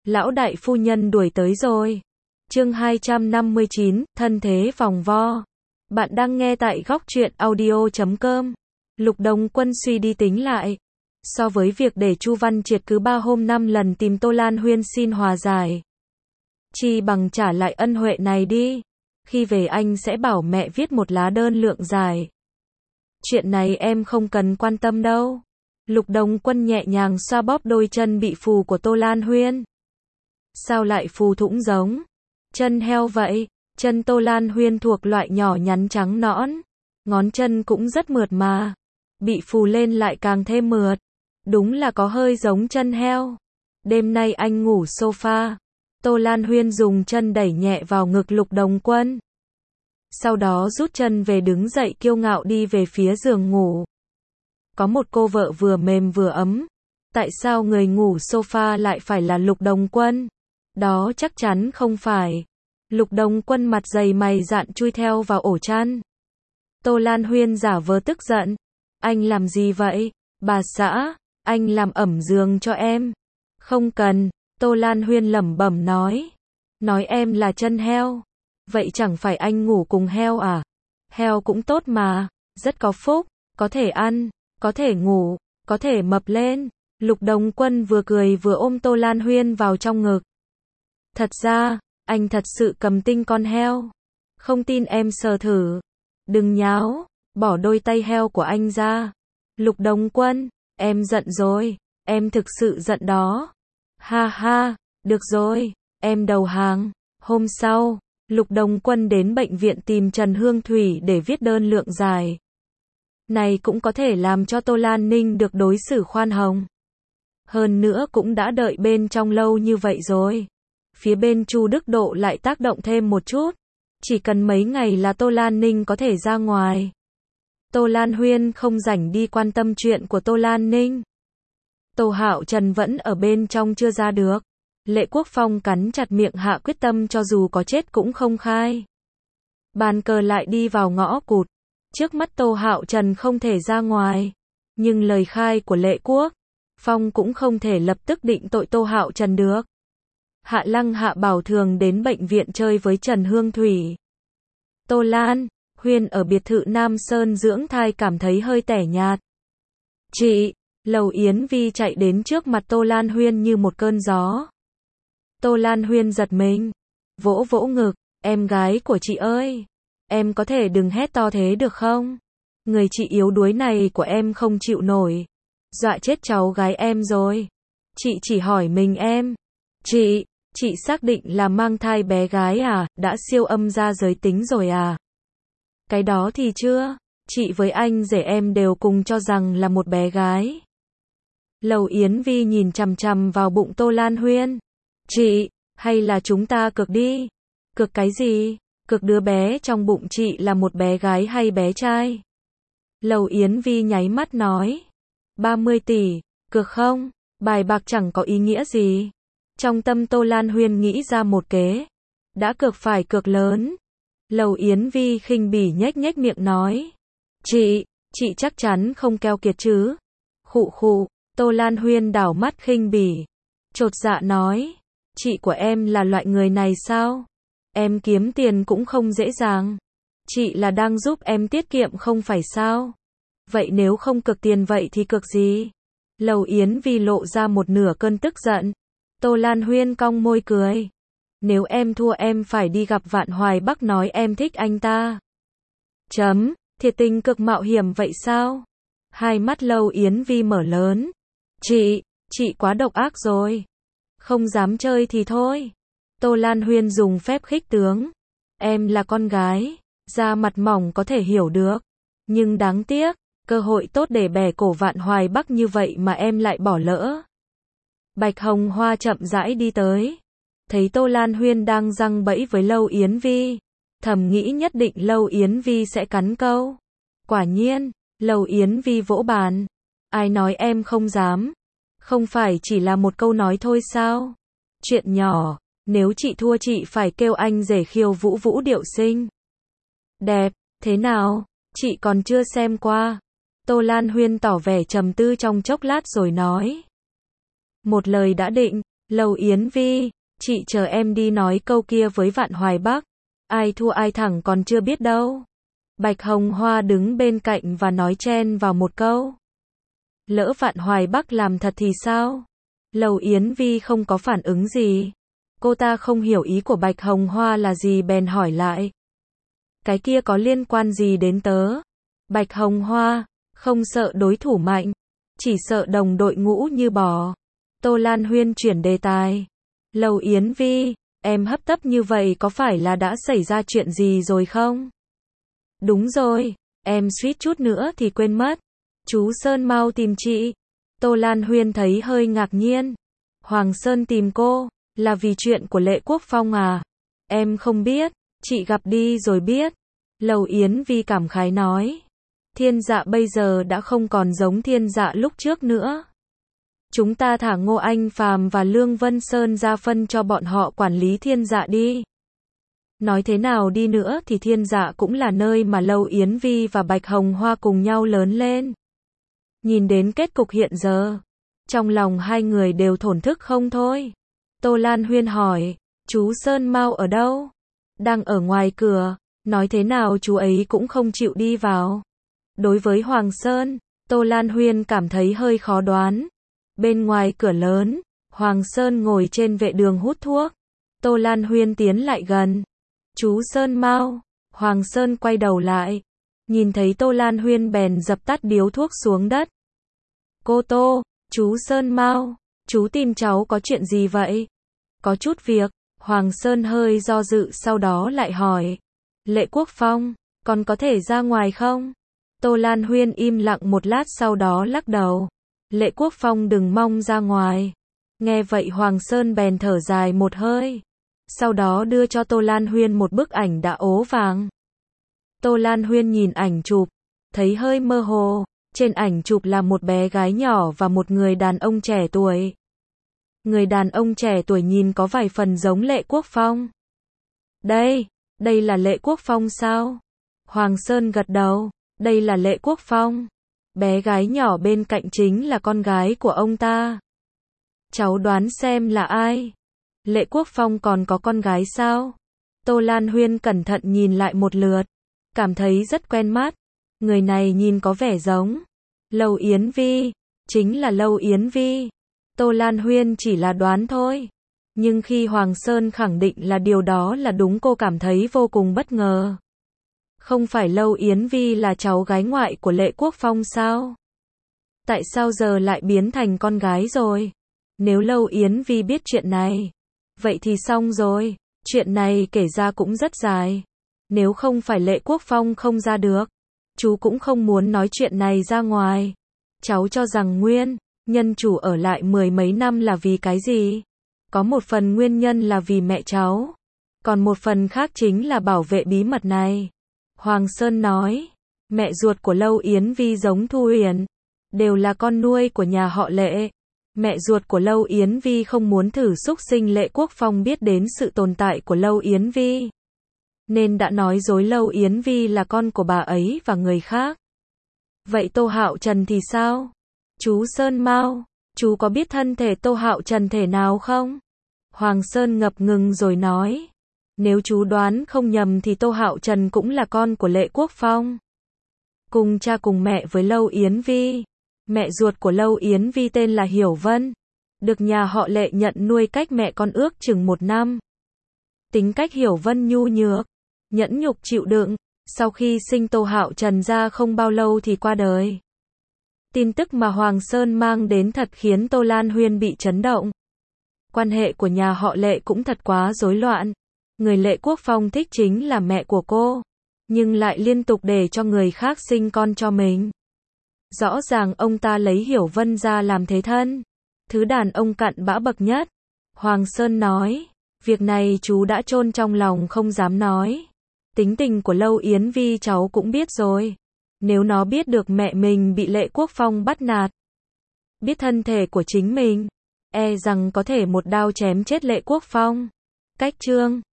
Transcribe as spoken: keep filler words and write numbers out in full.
Lão đại phu nhân đuổi tới rồi. Chương hai trăm năm mươi chín, thân thế vòng vo. Bạn đang nghe tại góc truyện audio chấm com. Lục Đồng Quân suy đi tính lại. So với việc để Chu Văn Triệt cứ ba hôm năm lần tìm Tô Lan Huyên xin hòa giải, chi bằng trả lại ân huệ này đi. Khi về anh sẽ bảo mẹ viết một lá đơn lượng giải. Chuyện này em không cần quan tâm đâu. Lục Đồng Quân nhẹ nhàng xoa bóp đôi chân bị phù của Tô Lan Huyên. Sao lại phù thủng giống chân heo vậy? Chân Tô Lan Huyên thuộc loại nhỏ nhắn trắng nõn, ngón chân cũng rất mượt mà, bị phù lên lại càng thêm mượt. Đúng là có hơi giống chân heo. Đêm nay anh ngủ sofa. Tô Lan Huyên dùng chân đẩy nhẹ vào ngực Lục Đồng Quân. Sau đó rút chân về đứng dậy kiêu ngạo đi về phía giường ngủ. Có một cô vợ vừa mềm vừa ấm. Tại sao người ngủ sofa lại phải là Lục Đồng Quân? Đó chắc chắn không phải. Lục Đồng Quân mặt dày mày dạn chui theo vào ổ chăn. Tô Lan Huyên giả vờ tức giận. Anh làm gì vậy? Bà xã, anh làm ẩm giường cho em. Không cần, Tô Lan Huyên lẩm bẩm nói. Nói em là chân heo. Vậy chẳng phải anh ngủ cùng heo à? Heo cũng tốt mà, rất có phúc, có thể ăn, có thể ngủ, có thể mập lên. Lục Đồng Quân vừa cười vừa ôm Tô Lan Huyên vào trong ngực. Thật ra, anh thật sự cầm tinh con heo. Không tin em sờ thử. Đừng nháo, bỏ đôi tay heo của anh ra. Lục Đồng Quân, em giận rồi, em thực sự giận đó. Ha ha, được rồi, em đầu hàng. Hôm sau, Lục Đồng Quân đến bệnh viện tìm Trần Hương Thủy để viết đơn lượng giải. Này cũng có thể làm cho Tô Lan Ninh được đối xử khoan hồng. Hơn nữa cũng đã đợi bên trong lâu như vậy rồi. Phía bên Chu Đức Độ lại tác động thêm một chút. Chỉ cần mấy ngày là Tô Lan Ninh có thể ra ngoài. Tô Lan Huyên không rảnh đi quan tâm chuyện của Tô Lan Ninh. Tô Hạo Trần vẫn ở bên trong chưa ra được. Lệ Quốc Phong cắn chặt miệng hạ quyết tâm cho dù có chết cũng không khai. Bàn cờ lại đi vào ngõ cụt. Trước mắt Tô Hạo Trần không thể ra ngoài. Nhưng lời khai của Lệ Quốc Phong cũng không thể lập tức định tội Tô Hạo Trần được. Hạ Lăng Hạ Bảo thường đến bệnh viện chơi với Trần Hương Thủy. Tô Lan Huyên ở biệt thự Nam Sơn dưỡng thai cảm thấy hơi tẻ nhạt. Chị, Lầu Yến Vi chạy đến trước mặt Tô Lan Huyên như một cơn gió. Tô Lan Huyên giật mình, vỗ vỗ ngực, em gái của chị ơi, em có thể đừng hét to thế được không? Người chị yếu đuối này của em không chịu nổi, dọa chết cháu gái em rồi. Chị chỉ hỏi mình em. Chị, chị xác định là mang thai bé gái à, đã siêu âm ra giới tính rồi à? Cái đó thì chưa, chị với anh rể em đều cùng cho rằng là một bé gái. Lầu Yến Vi nhìn chằm chằm vào bụng Tô Lan Huyên. Chị, hay là chúng ta cược đi? Cược cái gì? Cược đứa bé trong bụng chị là một bé gái hay bé trai? Lầu Yến Vi nháy mắt nói. ba mươi tỷ, cược không? Bài bạc chẳng có ý nghĩa gì. Trong tâm Tô Lan Huyên nghĩ ra một kế. Đã cược phải cược lớn. Lầu Yến Vi khinh bỉ nhếch nhếch miệng nói. Chị, chị chắc chắn không keo kiệt chứ? Khụ khụ, Tô Lan Huyên đảo mắt khinh bỉ. Chột dạ nói. Chị của em là loại người này sao? Em kiếm tiền cũng không dễ dàng. Chị là đang giúp em tiết kiệm không phải sao? Vậy nếu không cược tiền vậy thì cược gì? Lầu Yến Vi lộ ra một nửa cơn tức giận. Tô Lan Huyên cong môi cười. Nếu em thua em phải đi gặp Vạn Hoài Bắc nói em thích anh ta. Chấm, thiệt tình cực mạo hiểm vậy sao? Hai mắt Lầu Yến Vi mở lớn. Chị, chị quá độc ác rồi. Không dám chơi thì thôi. Tô Lan Huyên dùng phép khích tướng. Em là con gái, da mặt mỏng có thể hiểu được. Nhưng đáng tiếc, cơ hội tốt để bẻ cổ Vạn Hoài Bắc như vậy mà em lại bỏ lỡ. Bạch Hồng Hoa chậm rãi đi tới. Thấy Tô Lan Huyên đang giăng bẫy với Lầu Yến Vi. Thầm nghĩ nhất định Lầu Yến Vi sẽ cắn câu. Quả nhiên, Lầu Yến Vi vỗ bàn. Ai nói em không dám? Không phải chỉ là một câu nói thôi sao? Chuyện nhỏ, nếu chị thua chị phải kêu anh rể khiêu vũ Vũ Điệu Sinh. Đẹp, thế nào? Chị còn chưa xem qua. Tô Lan Huyên tỏ vẻ trầm tư trong chốc lát rồi nói. Một lời đã định, Lâu Yến Vi, chị chờ em đi nói câu kia với Vạn Hoài Bắc. Ai thua ai thẳng còn chưa biết đâu. Bạch Hồng Hoa đứng bên cạnh và nói chen vào một câu. Lỡ Vạn Hoài Bắc làm thật thì sao? Lâu Yến Vi không có phản ứng gì. Cô ta không hiểu ý của Bạch Hồng Hoa là gì bèn hỏi lại. Cái kia có liên quan gì đến tớ? Bạch Hồng Hoa, không sợ đối thủ mạnh, chỉ sợ đồng đội ngũ như bò. Tô Lan Huyên chuyển đề tài. Lâu Yến Vi, em hấp tấp như vậy có phải là đã xảy ra chuyện gì rồi không? Đúng rồi, em suýt chút nữa thì quên mất. Chú Sơn mau tìm chị. Tô Lan Huyên thấy hơi ngạc nhiên. Hoàng Sơn tìm cô, là vì chuyện của Lệ Quốc Phong à? Em không biết, chị gặp đi rồi biết. Lâu Yến Vi cảm khái nói. Thiên Dạ bây giờ đã không còn giống Thiên Dạ lúc trước nữa. Chúng ta thả Ngô Anh Phàm và Lương Vân Sơn ra phân cho bọn họ quản lý Thiên Dạ đi. Nói thế nào đi nữa thì Thiên Dạ cũng là nơi mà Lâu Yến Vi và Bạch Hồng Hoa cùng nhau lớn lên. Nhìn đến kết cục hiện giờ, trong lòng hai người đều thổn thức không thôi. Tô Lan Huyên hỏi, chú Sơn Mau ở đâu? Đang ở ngoài cửa, nói thế nào chú ấy cũng không chịu đi vào. Đối với Hoàng Sơn, Tô Lan Huyên cảm thấy hơi khó đoán. Bên ngoài cửa lớn, Hoàng Sơn ngồi trên vệ đường hút thuốc. Tô Lan Huyên tiến lại gần. Chú Sơn Mau. Hoàng Sơn quay đầu lại. Nhìn thấy Tô Lan Huyên bèn dập tắt điếu thuốc xuống đất. Cô Tô, chú Sơn Mau, chú tìm cháu có chuyện gì vậy? Có chút việc. Hoàng Sơn hơi do dự sau đó lại hỏi. Lệ Quốc Phong, còn có thể ra ngoài không? Tô Lan Huyên im lặng một lát sau đó lắc đầu. Lệ Quốc Phong đừng mong ra ngoài. Nghe vậy Hoàng Sơn bèn thở dài một hơi. Sau đó đưa cho Tô Lan Huyên một bức ảnh đã ố vàng. Tô Lan Huyên nhìn ảnh chụp, thấy hơi mơ hồ. Trên ảnh chụp là một bé gái nhỏ và một người đàn ông trẻ tuổi. Người đàn ông trẻ tuổi nhìn có vài phần giống Lệ Quốc Phong. Đây, đây là Lệ Quốc Phong sao? Hoàng Sơn gật đầu, đây là Lệ Quốc Phong. Bé gái nhỏ bên cạnh chính là con gái của ông ta. Cháu đoán xem là ai? Lệ Quốc Phong còn có con gái sao? Tô Lan Huyên cẩn thận nhìn lại một lượt, cảm thấy rất quen mắt. Người này nhìn có vẻ giống Lâu Yến Vi, chính là Lâu Yến Vi. Tô Lan Huyên chỉ là đoán thôi. Nhưng khi Hoàng Sơn khẳng định là điều đó là đúng cô cảm thấy vô cùng bất ngờ. Không phải Lâu Yến Vi là cháu gái ngoại của Lệ Quốc Phong sao? Tại sao giờ lại biến thành con gái rồi? Nếu Lâu Yến Vi biết chuyện này, vậy thì xong rồi. Chuyện này kể ra cũng rất dài. Nếu không phải Lệ Quốc Phong không ra được, chú cũng không muốn nói chuyện này ra ngoài. Cháu cho rằng nguyên nhân chủ ở lại mười mấy năm là vì cái gì? Có một phần nguyên nhân là vì mẹ cháu, còn một phần khác chính là bảo vệ bí mật này. Hoàng Sơn nói, mẹ ruột của Lâu Yến Vi giống Thu Huyền, đều là con nuôi của nhà họ Lệ. Mẹ ruột của Lâu Yến Vi không muốn thử xúc sinh Lệ Quốc Phong biết đến sự tồn tại của Lâu Yến Vi, nên đã nói dối Lâu Yến Vi là con của bà ấy và người khác. Vậy Tô Hạo Trần thì sao? Chú Sơn Mau, chú có biết thân thể Tô Hạo Trần thể nào không? Hoàng Sơn ngập ngừng rồi nói, nếu chú đoán không nhầm thì Tô Hạo Trần cũng là con của Lệ Quốc Phong. Cùng cha cùng mẹ với Lâu Yến Vi. Mẹ ruột của Lâu Yến Vi tên là Hiểu Vân, được nhà họ Lệ nhận nuôi cách mẹ con ước chừng một năm. Tính cách Hiểu Vân nhu nhược, nhẫn nhục chịu đựng, sau khi sinh Tô Hạo Trần ra không bao lâu thì qua đời. Tin tức mà Hoàng Sơn mang đến thật khiến Tô Lan Huyên bị chấn động. Quan hệ của nhà họ Lệ cũng thật quá rối loạn. Người Lệ Quốc Phong thích chính là mẹ của cô, nhưng lại liên tục để cho người khác sinh con cho mình. Rõ ràng ông ta lấy Hiểu Vân ra làm thế thân. Thứ đàn ông cặn bã bậc nhất. Hoàng Sơn nói, việc này chú đã chôn trong lòng không dám nói. Tính tình của Lâu Yến Vi cháu cũng biết rồi. Nếu nó biết được mẹ mình bị Lệ Quốc Phong bắt nạt, biết thân thể của chính mình, e rằng có thể một đao chém chết Lệ Quốc Phong. Cách chương